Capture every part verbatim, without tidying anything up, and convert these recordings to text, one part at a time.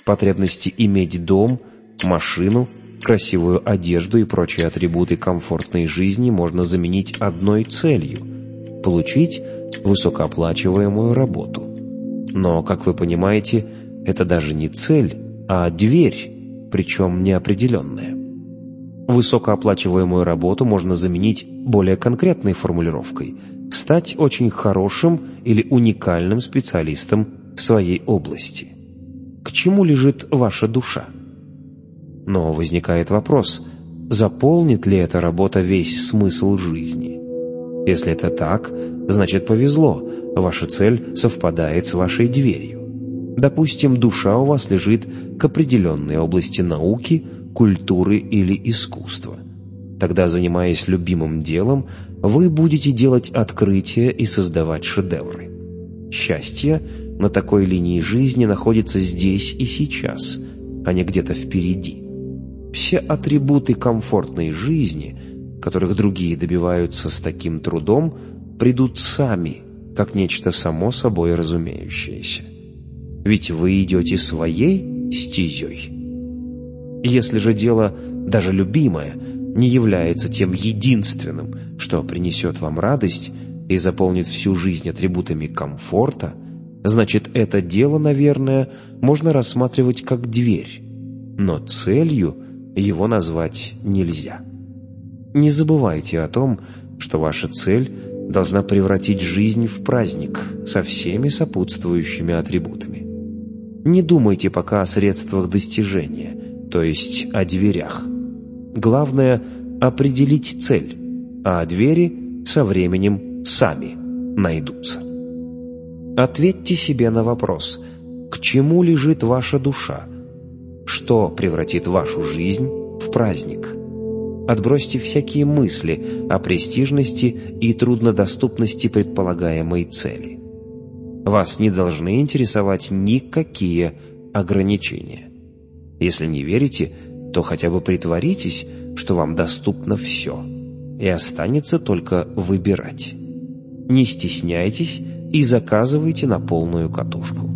Потребности иметь дом, машину, красивую одежду и прочие атрибуты комфортной жизни можно заменить одной целью – получить высокооплачиваемую работу. Но, как вы понимаете, это даже не цель, а дверь, причем неопределенная. Высокооплачиваемую работу можно заменить более конкретной формулировкой – стать очень хорошим или уникальным специалистом в своей области. К чему лежит ваша душа? Но возникает вопрос, заполнит ли эта работа весь смысл жизни? Если это так, значит повезло, ваша цель совпадает с вашей дверью. Допустим, душа у вас лежит к определенной области науки, культуры или искусства. Тогда, занимаясь любимым делом, вы будете делать открытия и создавать шедевры. Счастье на такой линии жизни находится здесь и сейчас, а не где-то впереди. Все атрибуты комфортной жизни, которых другие добиваются с таким трудом, придут сами, как нечто само собой разумеющееся. Ведь вы идете своей стезей. Если же дело, даже любимое, не является тем единственным, что принесет вам радость и заполнит всю жизнь атрибутами комфорта, значит, это дело, наверное, можно рассматривать как дверь, но целью его назвать нельзя. Не забывайте о том, что ваша цель должна превратить жизнь в праздник со всеми сопутствующими атрибутами. Не думайте пока о средствах достижения, то есть о дверях. Главное – определить цель, а двери со временем сами найдутся. Ответьте себе на вопрос, к чему лежит ваша душа? Что превратит вашу жизнь в праздник? Отбросьте всякие мысли о престижности и труднодоступности предполагаемой цели. Вас не должны интересовать никакие ограничения. Если не верите, то хотя бы притворитесь, что вам доступно все, и останется только выбирать. Не стесняйтесь и заказывайте на полную катушку.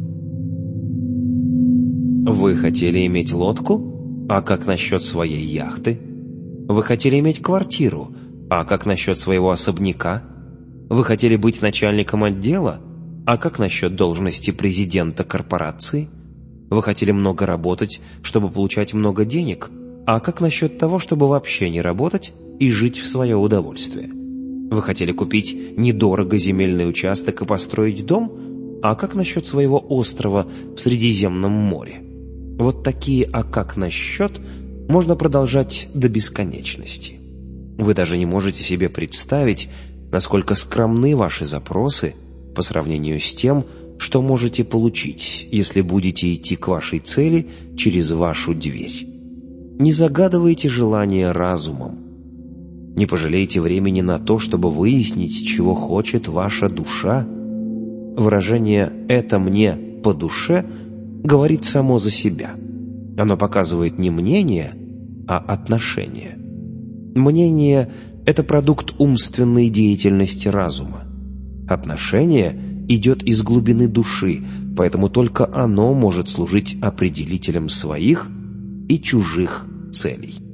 Вы хотели иметь лодку? А как насчет своей яхты? Вы хотели иметь квартиру? А как насчет своего особняка? Вы хотели быть начальником отдела? А как насчет должности президента корпорации? Вы хотели много работать, чтобы получать много денег? А как насчет того, чтобы вообще не работать и жить в свое удовольствие? Вы хотели купить недорого земельный участок и построить дом? А как насчет своего острова в Средиземном море? Вот такие «а как насчет» можно продолжать до бесконечности. Вы даже не можете себе представить, насколько скромны ваши запросы по сравнению с тем, что можете получить, если будете идти к вашей цели через вашу дверь. Не загадывайте желания разумом. Не пожалейте времени на то, чтобы выяснить, чего хочет ваша душа. Выражение «это мне по душе» говорит само за себя. Оно показывает не мнение, а отношение. Мнение – это продукт умственной деятельности разума. Отношение идет из глубины души, поэтому только оно может служить определителем своих и чужих целей.